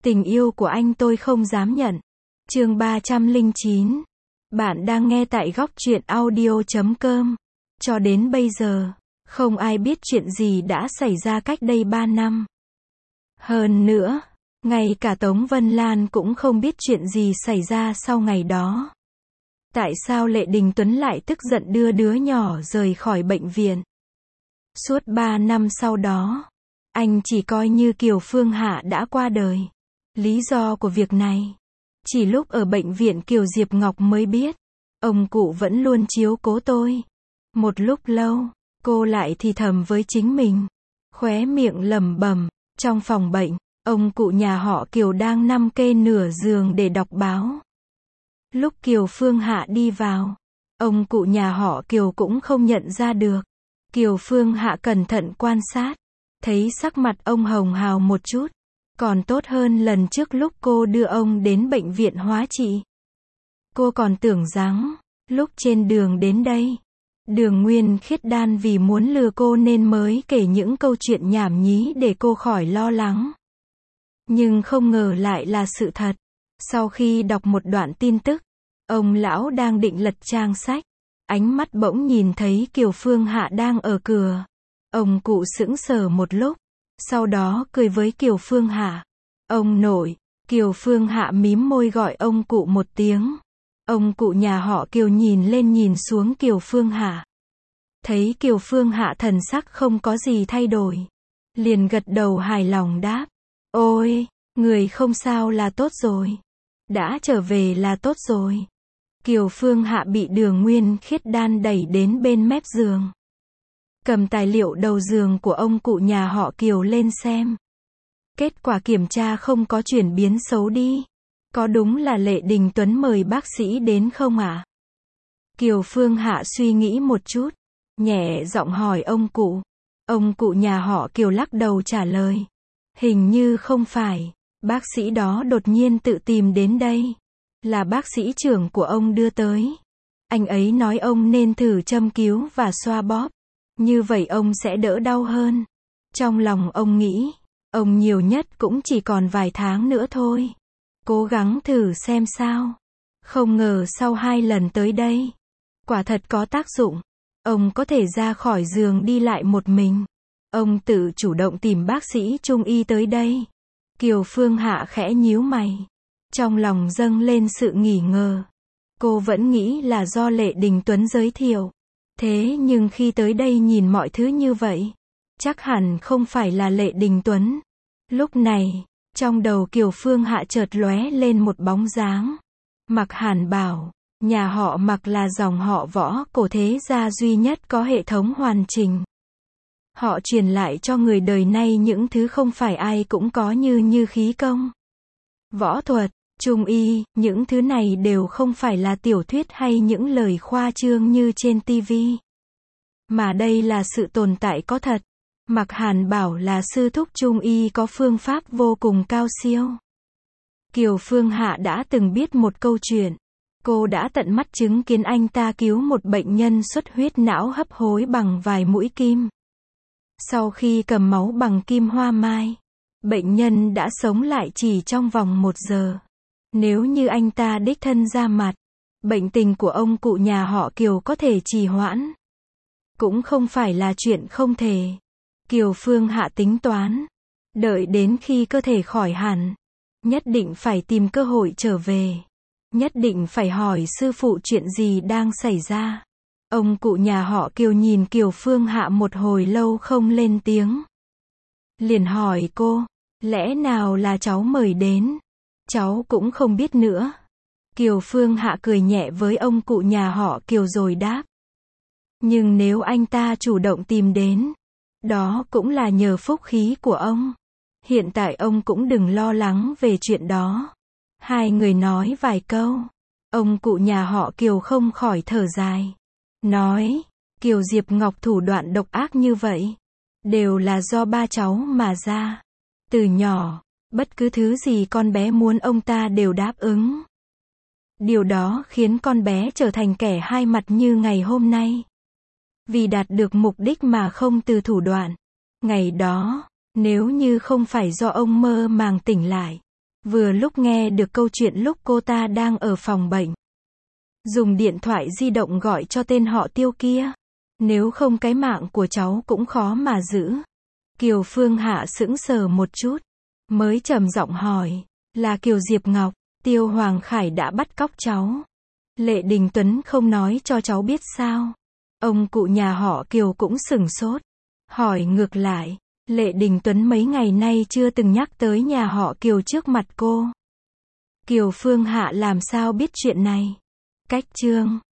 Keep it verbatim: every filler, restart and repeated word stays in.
Tình yêu của anh tôi không dám nhận. Chương ba trăm lẻ chín. Bạn đang nghe tại góc truyện audio chấm com. Cho đến bây giờ, không ai biết chuyện gì đã xảy ra cách đây ba năm. Hơn nữa, ngay cả Tống Vân Lan cũng không biết chuyện gì xảy ra sau ngày đó. Tại sao Lệ Đình Tuấn lại tức giận đưa đứa nhỏ rời khỏi bệnh viện? Suốt ba năm sau đó, anh chỉ coi như Kiều Phương Hạ đã qua đời. Lý do của việc này, chỉ lúc ở bệnh viện Kiều Diệp Ngọc mới biết. Ông cụ vẫn luôn chiếu cố tôi. Một lúc lâu, cô lại thì thầm với chính mình, khóe miệng lẩm bẩm. Trong phòng bệnh, ông cụ nhà họ Kiều đang nằm kê nửa giường để đọc báo. Lúc Kiều Phương Hạ đi vào, ông cụ nhà họ Kiều cũng không nhận ra được. Kiều Phương Hạ cẩn thận quan sát, thấy sắc mặt ông hồng hào một chút, còn tốt hơn lần trước lúc cô đưa ông đến bệnh viện hóa trị. Cô còn tưởng rằng, lúc trên đường đến đây, Đường Nguyên Khiết Đan vì muốn lừa cô nên mới kể những câu chuyện nhảm nhí để cô khỏi lo lắng. Nhưng không ngờ lại là sự thật. Sau khi đọc một đoạn tin tức, ông lão đang định lật trang sách, ánh mắt bỗng nhìn thấy Kiều Phương Hạ đang ở cửa. Ông cụ sững sờ một lúc, sau đó cười với Kiều Phương Hạ. Ông nội. Kiều Phương Hạ mím môi gọi ông cụ một tiếng. Ông cụ nhà họ Kiều nhìn lên nhìn xuống Kiều Phương Hạ. Thấy Kiều Phương Hạ thần sắc không có gì thay đổi, liền gật đầu hài lòng đáp. Ôi, người không sao là tốt rồi. Đã trở về là tốt rồi. Kiều Phương Hạ bị Đường Nguyên Khiết Đan đẩy đến bên mép giường, cầm tài liệu đầu giường của ông cụ nhà họ Kiều lên xem. Kết quả kiểm tra không có chuyển biến xấu đi. Có đúng là Lệ Đình Tuấn mời bác sĩ đến không ạ? À? Kiều Phương Hạ suy nghĩ một chút, nhẹ giọng hỏi ông cụ. Ông cụ nhà họ Kiều lắc đầu trả lời. Hình như không phải, bác sĩ đó đột nhiên tự tìm đến đây. Là bác sĩ trưởng của ông đưa tới. Anh ấy nói ông nên thử châm cứu và xoa bóp. Như vậy ông sẽ đỡ đau hơn. Trong lòng ông nghĩ, ông nhiều nhất cũng chỉ còn vài tháng nữa thôi. Cố gắng thử xem sao. Không ngờ sau hai lần tới đây, quả thật có tác dụng. Ông có thể ra khỏi giường đi lại một mình. Ông tự chủ động tìm bác sĩ trung y tới đây. Kiều Phương Hạ khẽ nhíu mày. Trong lòng dâng lên sự nghi ngờ. Cô vẫn nghĩ là do Lệ Đình Tuấn giới thiệu. Thế nhưng khi tới đây nhìn mọi thứ như vậy, chắc hẳn không phải là Lệ Đình Tuấn. Lúc này, trong đầu Kiều Phương Hạ chợt lóe lên một bóng dáng. Mạc Hàn Bảo. Nhà họ Mạc là dòng họ Võ cổ thế gia duy nhất có hệ thống hoàn chỉnh. Họ truyền lại cho người đời nay những thứ không phải ai cũng có như như khí công, võ thuật, trung y, những thứ này đều không phải là tiểu thuyết hay những lời khoa trương như trên ti vi. Mà đây là sự tồn tại có thật. Mạc Hàn Bảo là sư thúc trung y có phương pháp vô cùng cao siêu. Kiều Phương Hạ đã từng biết một câu chuyện. Cô đã tận mắt chứng kiến anh ta cứu một bệnh nhân xuất huyết não hấp hối bằng vài mũi kim. Sau khi cầm máu bằng kim hoa mai, bệnh nhân đã sống lại chỉ trong vòng một giờ. Nếu như anh ta đích thân ra mặt, bệnh tình của ông cụ nhà họ Kiều có thể trì hoãn. Cũng không phải là chuyện không thể. Kiều Phương Hạ tính toán, đợi đến khi cơ thể khỏi hẳn, nhất định phải tìm cơ hội trở về. Nhất định phải hỏi sư phụ chuyện gì đang xảy ra. Ông cụ nhà họ Kiều nhìn Kiều Phương Hạ một hồi lâu không lên tiếng. Liền hỏi cô, lẽ nào là cháu mời đến? Cháu cũng không biết nữa. Kiều Phương Hạ cười nhẹ với ông cụ nhà họ Kiều rồi đáp. Nhưng nếu anh ta chủ động tìm đến, đó cũng là nhờ phúc khí của ông. Hiện tại ông cũng đừng lo lắng về chuyện đó. Hai người nói vài câu. Ông cụ nhà họ Kiều không khỏi thở dài. Nói, Kiều Diệp Ngọc thủ đoạn độc ác như vậy, đều là do ba cháu mà ra. Từ nhỏ, bất cứ thứ gì con bé muốn ông ta đều đáp ứng. Điều đó khiến con bé trở thành kẻ hai mặt như ngày hôm nay. Vì đạt được mục đích mà không từ thủ đoạn. Ngày đó, nếu như không phải do ông mơ màng tỉnh lại, Vừa lúc nghe được câu chuyện lúc cô ta đang ở phòng bệnh. Dùng điện thoại di động gọi cho tên họ Tiêu kia. Nếu không cái mạng của cháu cũng khó mà giữ. Kiều Phương Hạ sững sờ một chút. Mới trầm giọng hỏi. Là Kiều Diệp Ngọc. Tiêu Hoàng Khải đã bắt cóc cháu. Lệ Đình Tuấn không nói cho cháu biết sao. Ông cụ nhà họ Kiều cũng sửng sốt. Hỏi ngược lại. Lệ Đình Tuấn mấy ngày nay chưa từng nhắc tới nhà họ Kiều trước mặt cô. Kiều Phương Hạ làm sao biết chuyện này? Cách chương